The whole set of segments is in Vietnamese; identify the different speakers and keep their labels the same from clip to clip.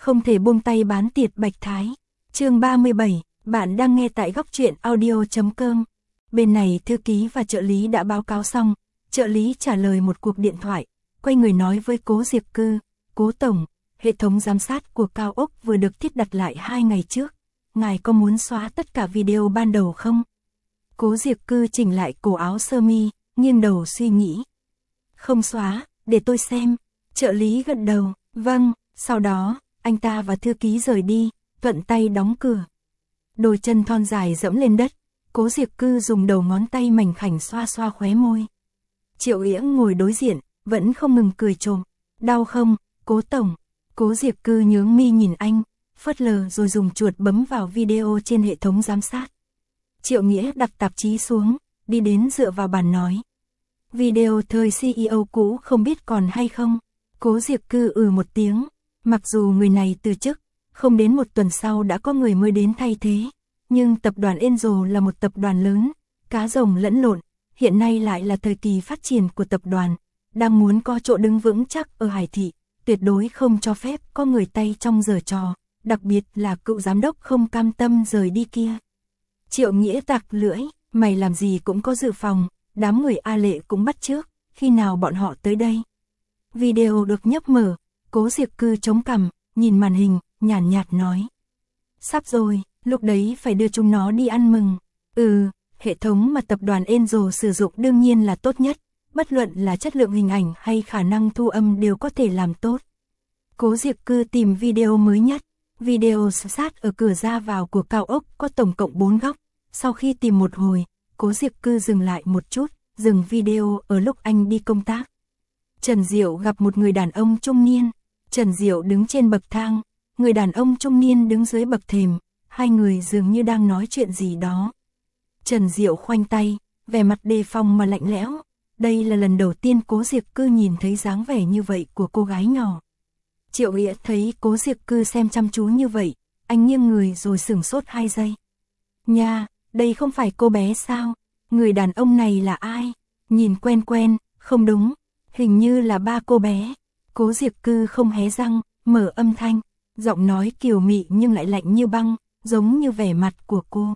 Speaker 1: Không thể buông tay bán tiệt Bạch Thái. Chương 37, bạn đang nghe tại góc truyện audio.com. Bên này thư ký và trợ lý đã báo cáo xong, trợ lý trả lời một cuộc điện thoại, quay người nói với Cố Diệp Cư, Cố Tổng, hệ thống giám sát của cao ốc vừa được thiết đặt lại 2 ngày trước, ngài có muốn xóa tất cả video ban đầu không? Cố Diệp Cư chỉnh lại cổ áo sơ mi, nghiêng đầu suy nghĩ. Không xóa, để tôi xem. Trợ lý gật đầu, vâng, sau đó, anh ta và thư ký rời đi, thuận tay đóng cửa. Đôi chân thon dài dẫm lên đất, Cố Diệp Cư dùng đầu ngón tay mảnh khảnh xoa xoa khóe môi. Triệu Yễng ngồi đối diện, vẫn không ngừng cười trộm. Đau không, Cố Tổng? Cố Diệp Cư nhướng mi nhìn anh, phớt lờ rồi dùng chuột bấm vào video trên hệ thống giám sát. Triệu Nghĩa đặt tạp chí xuống, đi đến dựa vào bàn nói. Video thời CEO cũ không biết còn hay không? Cố Diệp Cư một tiếng, mặc dù người này từ chức, không đến một tuần sau đã có người mới đến thay thế. Nhưng tập đoàn Enzo là một tập đoàn lớn, cá rồng lẫn lộn, hiện nay lại là thời kỳ phát triển của tập đoàn, đang muốn có chỗ đứng vững chắc ở Hải Thị, tuyệt đối không cho phép có người tay trong giở trò, đặc biệt là cựu giám đốc không cam tâm rời đi kia. Triệu Nghĩa tặc lưỡi, mày làm gì cũng có dự phòng, đám người A Lệ cũng bắt chước, khi nào bọn họ tới đây? Video được nhấp mở, Cố Diệp Cư chống cằm, nhìn màn hình, nhàn nhạt nói. Sắp rồi, lúc đấy phải đưa chúng nó đi ăn mừng. Hệ thống mà tập đoàn Enzo sử dụng đương nhiên là tốt nhất, bất luận là chất lượng hình ảnh hay khả năng thu âm đều có thể làm tốt. Cố Diệp Cư tìm video mới nhất, video sát ở cửa ra vào của cao ốc có tổng cộng 4 góc. Sau khi tìm một hồi, Cố Diệp Cư dừng lại một chút, dừng video ở lúc anh đi công tác. Trần Diệu gặp một người đàn ông trung niên. Trần Diệu đứng trên bậc thang, người đàn ông trung niên đứng dưới bậc thềm, hai người dường như đang nói chuyện gì đó. Trần Diệu khoanh tay, vẻ mặt đề phòng mà lạnh lẽo. Đây là lần đầu tiên Cố Diệp Cư nhìn thấy dáng vẻ như vậy của cô gái nhỏ. Triệu Nghĩa thấy Cố Diệp Cư xem chăm chú như vậy, anh nghiêng người rồi sửng sốt 2 giây. Nha, đây không phải cô bé sao? Người đàn ông này là ai? Nhìn quen quen, không đúng, hình như là ba cô bé. Cố Diệp Cư không hé răng, mở âm thanh, giọng nói kiều mị nhưng lại lạnh như băng, giống như vẻ mặt của cô.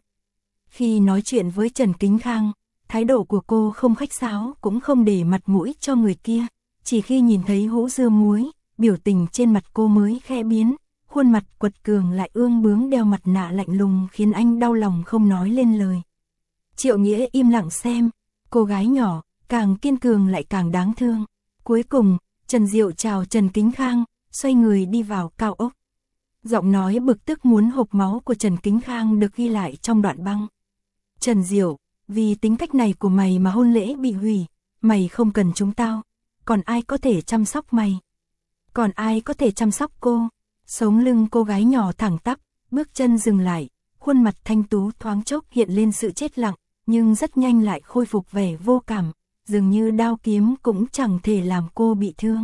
Speaker 1: Khi nói chuyện với Trần Kính Khang, thái độ của cô không khách sáo cũng không để mặt mũi cho người kia, chỉ khi nhìn thấy hũ dưa muối, biểu tình trên mặt cô mới khẽ biến, khuôn mặt quật cường lại ương bướng đeo mặt nạ lạnh lùng khiến anh đau lòng không nói lên lời. Triệu Nghĩa im lặng xem, cô gái nhỏ, càng kiên cường lại càng đáng thương. Cuối cùng, Trần Diệu chào Trần Kính Khang, xoay người đi vào cao ốc. Giọng nói bực tức muốn hộc máu của Trần Kính Khang được ghi lại trong đoạn băng. Trần Diệu, vì tính cách này của mày mà hôn lễ bị hủy, mày không cần chúng tao, còn ai có thể chăm sóc mày? Còn ai có thể chăm sóc cô? Sống lưng cô gái nhỏ thẳng tắp, bước chân dừng lại, khuôn mặt thanh tú thoáng chốc hiện lên sự chết lặng, nhưng rất nhanh lại khôi phục vẻ vô cảm, dường như đao kiếm cũng chẳng thể làm cô bị thương.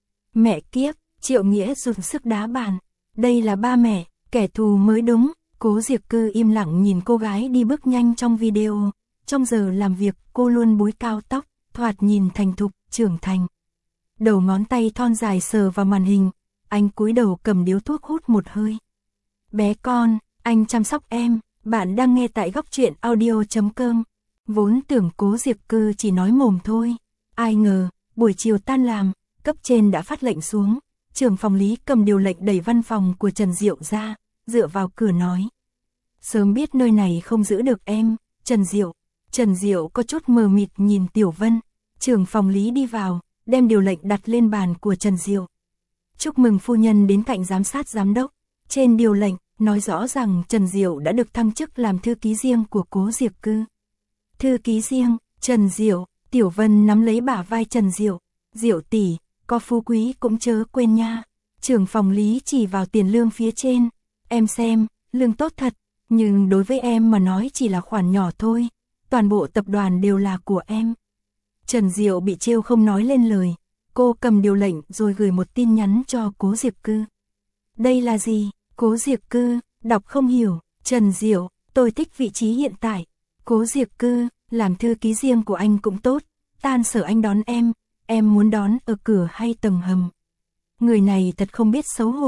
Speaker 1: Mẹ kiếp, Triệu Nghĩa dùng sức đá bàn. Đây là ba mẹ, kẻ thù mới đúng. Cố Diệp Cư im lặng nhìn cô gái đi bước nhanh trong video. Trong giờ làm việc cô luôn búi cao tóc, thoạt nhìn thành thục, trưởng thành. Đầu ngón tay thon dài sờ vào màn hình, anh cúi đầu cầm điếu thuốc hút một hơi. Bé con, anh chăm sóc em, bạn đang nghe tại góc truyện audio.com. Vốn tưởng Cố Diệp Cư chỉ nói mồm thôi, ai ngờ, buổi chiều tan làm, cấp trên đã phát lệnh xuống, trưởng phòng lý cầm điều lệnh đẩy văn phòng của Trần Diệu ra, dựa vào cửa nói. Sớm biết nơi này không giữ được em, Trần Diệu có chút mờ mịt nhìn Tiểu Vân, trưởng phòng lý đi vào, đem điều lệnh đặt lên bàn của Trần Diệu. Chúc mừng phu nhân đến cạnh giám sát giám đốc, trên điều lệnh, nói rõ rằng Trần Diệu đã được thăng chức làm thư ký riêng của Cố Diệp Cư. Thư ký riêng, Trần Diệu, Tiểu Vân nắm lấy bả vai Trần Diệu, Diệu tỷ, có phú quý cũng chớ quên nha. Trưởng phòng lý chỉ vào tiền lương phía trên, em xem, lương tốt thật, nhưng đối với em mà nói chỉ là khoản nhỏ thôi, toàn bộ tập đoàn đều là của em. Trần Diệu bị trêu không nói lên lời, cô cầm điều lệnh rồi gửi một tin nhắn cho Cố Diệp Cư. Đây là gì? Cố Diệp Cư, đọc không hiểu. Trần Diệu, tôi thích vị trí hiện tại. Cố Diệp Cư, làm thư ký riêng của anh cũng tốt, tan sở anh đón em muốn đón ở cửa hay tầng hầm. Người này thật không biết xấu hổ.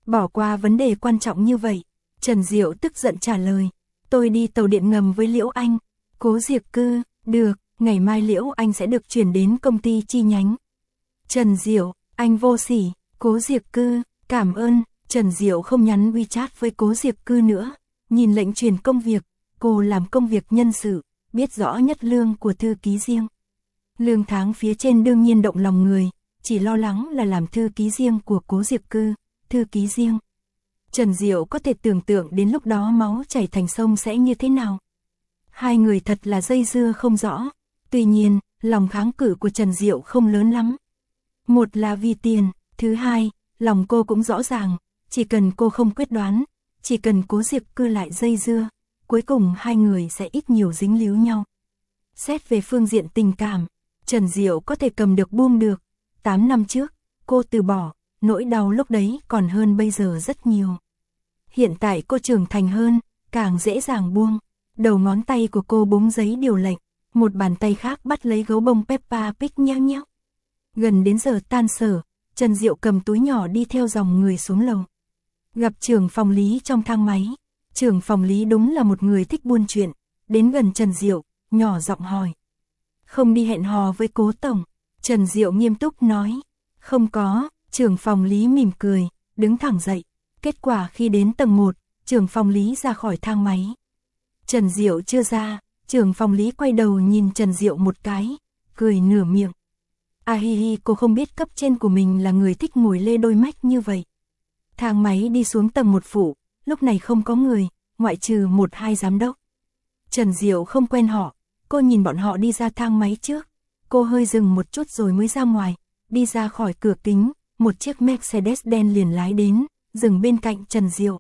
Speaker 1: Bỏ qua vấn đề quan trọng như vậy. Trần Diệu tức giận trả lời. Tôi đi tàu điện ngầm với Liễu Anh. Cố Diệp Cư, được, ngày mai Liễu Anh sẽ được chuyển đến công ty chi nhánh. Trần Diệu, anh vô sỉ. Cố Diệp Cư, cảm ơn. Trần Diệu không nhắn WeChat với Cố Diệp Cư nữa. Nhìn lệnh truyền công việc, cô làm công việc nhân sự, biết rõ nhất lương của thư ký riêng. Lương tháng phía trên đương nhiên động lòng người, chỉ lo lắng là làm thư ký riêng của Cố Diệp Cư, thư ký riêng. Trần Diệu có thể tưởng tượng đến lúc đó máu chảy thành sông sẽ như thế nào. Hai người thật là dây dưa không rõ, tuy nhiên, lòng kháng cự của Trần Diệu không lớn lắm. Một là vì tiền, thứ hai, lòng cô cũng rõ ràng, chỉ cần cô không quyết đoán, chỉ cần Cố Diệp Cư lại dây dưa, cuối cùng hai người sẽ ít nhiều dính líu nhau. Xét về phương diện tình cảm, Trần Diệu có thể cầm được buông được. 8 năm trước, cô từ bỏ, nỗi đau lúc đấy còn hơn bây giờ rất nhiều. Hiện tại cô trưởng thành hơn, càng dễ dàng buông. Đầu ngón tay của cô búng giấy điều lệnh, một bàn tay khác bắt lấy gấu bông Peppa Pig nheo nheo. Gần đến giờ tan sở, Trần Diệu cầm túi nhỏ đi theo dòng người xuống lầu. Gặp trưởng phòng lý trong thang máy. Trưởng phòng lý đúng là một người thích buôn chuyện, đến gần Trần Diệu, nhỏ giọng hỏi. Không đi hẹn hò với Cố tổng? Trần Diệu nghiêm túc nói. Không có. Trưởng phòng lý mỉm cười, đứng thẳng dậy. Kết quả khi đến tầng 1, trưởng phòng lý ra khỏi thang máy. Trần Diệu chưa ra, trưởng phòng lý quay đầu nhìn Trần Diệu một cái, cười nửa miệng. À hi hi, cô không biết cấp trên của mình là người thích ngồi lê đôi mách như vậy. Thang máy đi xuống tầng 1 phụ, lúc này không có người, ngoại trừ 1-2 giám đốc. Trần Diệu không quen họ, cô nhìn bọn họ đi ra thang máy trước. Cô hơi dừng một chút rồi mới ra ngoài, đi ra khỏi cửa kính, một chiếc Mercedes đen liền lái đến, dừng bên cạnh Trần Diệu.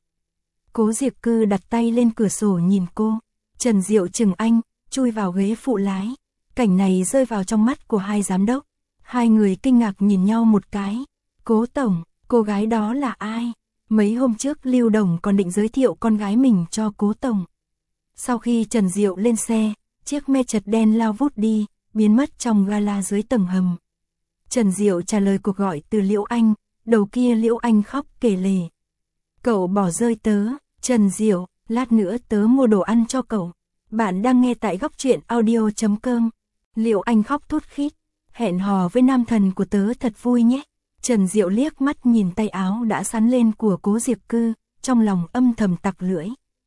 Speaker 1: Cố Diệp Cư đặt tay lên cửa sổ nhìn cô. Trần Diệu chừng anh, chui vào ghế phụ lái. Cảnh này rơi vào trong mắt của hai giám đốc. Hai người kinh ngạc nhìn nhau một cái. Cố tổng, cô gái đó là ai? Mấy hôm trước Lưu Đồng còn định giới thiệu con gái mình cho Cố tổng. Sau khi Trần Diệu lên xe, chiếc Mercedes đen lao vút đi, biến mất trong gala dưới tầng hầm. Trần Diệu trả lời cuộc gọi từ Liễu Anh, đầu kia Liễu Anh khóc kể lể. Cậu bỏ rơi tớ. Trần Diệu, lát nữa tớ mua đồ ăn cho cậu. Bạn đang nghe tại góc truyện audio.com. Liễu Anh khóc thút thít. Hẹn hò với nam thần của tớ thật vui nhé. Trần Diệu liếc mắt nhìn tay áo đã sắn lên của Cố Diệp Cư, trong lòng âm thầm tặc lưỡi.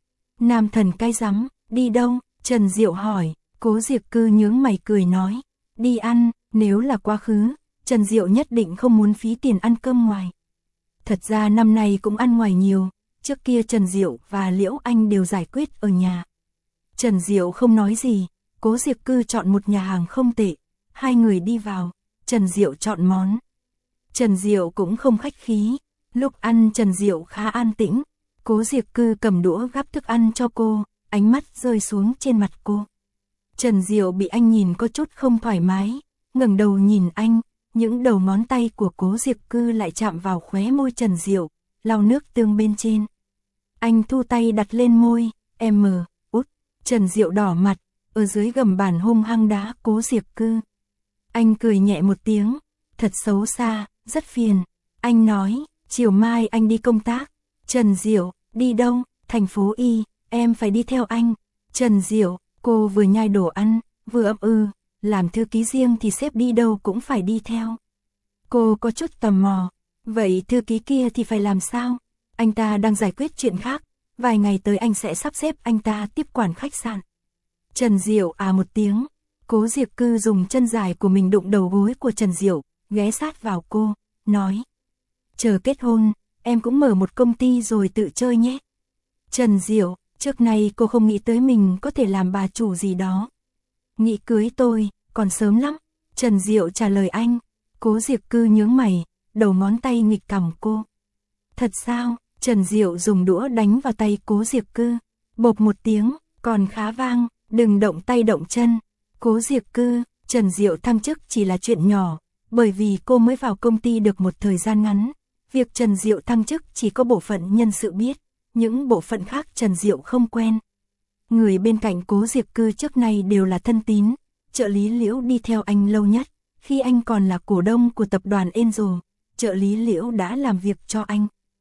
Speaker 1: Nam thần cay rắm, đi đâu? Trần Diệu hỏi. Cố Diệp Cư nhướng mày cười nói. Đi ăn, nếu là quá khứ, Trần Diệu nhất định không muốn phí tiền ăn cơm ngoài. Thật ra năm nay cũng ăn ngoài nhiều, trước kia Trần Diệu và Liễu Anh đều giải quyết ở nhà. Trần Diệu không nói gì, Cố Diệp Cư chọn một nhà hàng không tệ, hai người đi vào, Trần Diệu chọn món. Trần Diệu cũng không khách khí, lúc ăn Trần Diệu khá an tĩnh, Cố Diệp Cư cầm đũa gắp thức ăn cho cô, ánh mắt rơi xuống trên mặt cô. Trần Diệu bị anh nhìn có chút không thoải mái, ngẩng đầu nhìn anh, những đầu ngón tay của Cố Diệp Cư lại chạm vào khóe môi Trần Diệu, lau nước tương bên trên. Anh thu tay đặt lên môi, út. Trần Diệu đỏ mặt, ở dưới gầm bàn hung hăng đá Cố Diệp Cư. Anh cười nhẹ một tiếng, thật xấu xa, rất phiền. Anh nói, chiều mai anh đi công tác. Trần Diệu, đi đâu? Thành phố Y, em phải đi theo anh. Trần Diệu, cô vừa nhai đồ ăn, vừa ậm làm thư ký riêng thì sếp đi đâu cũng phải đi theo. Cô có chút tò mò, vậy thư ký kia thì phải làm sao? Anh ta đang giải quyết chuyện khác, vài ngày tới anh sẽ sắp xếp anh ta tiếp quản khách sạn. Trần Diệu à một tiếng, Cố Diệp Cư dùng chân dài của mình đụng đầu gối của Trần Diệu, ghé sát vào cô, nói. Chờ kết hôn, em cũng mở một công ty rồi tự chơi nhé. Trần Diệu, trước nay cô không nghĩ tới mình có thể làm bà chủ gì đó. Nghĩ cưới tôi, còn sớm lắm. Trần Diệu trả lời anh. Cố Diệp Cư nhướng mày, đầu ngón tay nghịch cằm cô. Thật sao? Trần Diệu dùng đũa đánh vào tay Cố Diệp Cư. Bộp một tiếng, còn khá vang, đừng động tay động chân. Cố Diệp Cư, Trần Diệu thăng chức chỉ là chuyện nhỏ, bởi vì cô mới vào công ty được một thời gian ngắn. Việc Trần Diệu thăng chức chỉ có bộ phận nhân sự biết, những bộ phận khác Trần Diệu không quen. Người bên cạnh Cố Diệp Cư trước nay đều là thân tín, trợ lý Liễu đi theo anh lâu nhất, khi anh còn là cổ đông của tập đoàn Angel, trợ lý Liễu đã làm việc cho anh.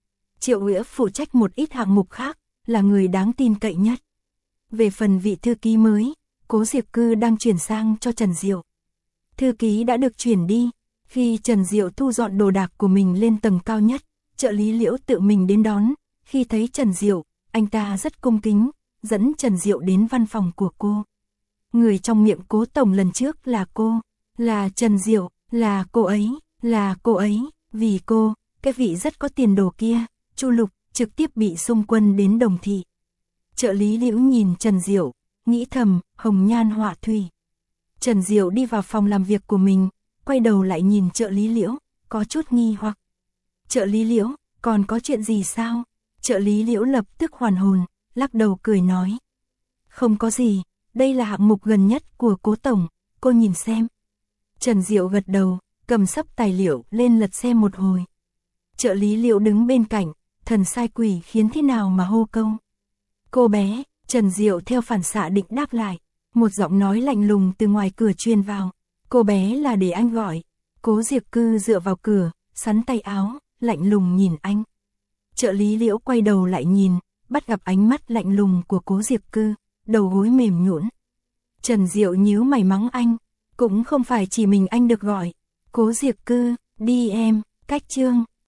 Speaker 1: Triệu Nghĩa phụ trách một ít hạng mục khác, là người đáng tin cậy nhất. Về phần vị thư ký mới, Cố Diệp Cư đang chuyển sang cho Trần Diệu. Thư ký đã được chuyển đi, khi Trần Diệu thu dọn đồ đạc của mình lên tầng cao nhất, trợ lý Liễu tự mình đến đón, khi thấy Trần Diệu, anh ta rất cung kính, dẫn Trần Diệu đến văn phòng của cô. Người trong miệng Cố tổng lần trước là cô, là Trần Diệu, là cô ấy, vì cô, cái vị rất có tiền đồ kia, Chu Lục, trực tiếp bị xung quân đến Đồng Thị. Trợ lý Liễu nhìn Trần Diệu, nghĩ thầm, hồng nhan họa thủy. Trần Diệu đi vào phòng làm việc của mình, quay đầu lại nhìn trợ lý Liễu, có chút nghi hoặc. Trợ lý Liễu, còn có chuyện gì sao? Trợ lý Liễu lập tức hoàn hồn, lắc đầu cười nói. Không có gì, đây là hạng mục gần nhất của Cố tổng, cô nhìn xem. Trần Diệu gật đầu, cầm sấp tài liệu lên lật xem một hồi. Trợ lý Liễu đứng bên cạnh, thần sai quỷ khiến thế nào mà hô câu. Cô bé, Trần Diệu theo phản xạ định đáp lại, một giọng nói lạnh lùng từ ngoài cửa truyền vào. Cô bé là để anh gọi. Cố Diệp Cư dựa vào cửa, sắn tay áo, lạnh lùng nhìn anh. Trợ lý Liễu quay đầu lại nhìn, bắt gặp ánh mắt lạnh lùng của Cố Diệp Cư, đầu gối mềm nhũn. Trần Diệu nhíu mày mắng anh, cũng không phải chỉ mình anh được gọi. Cố Diệp Cư, đi em, cách chương.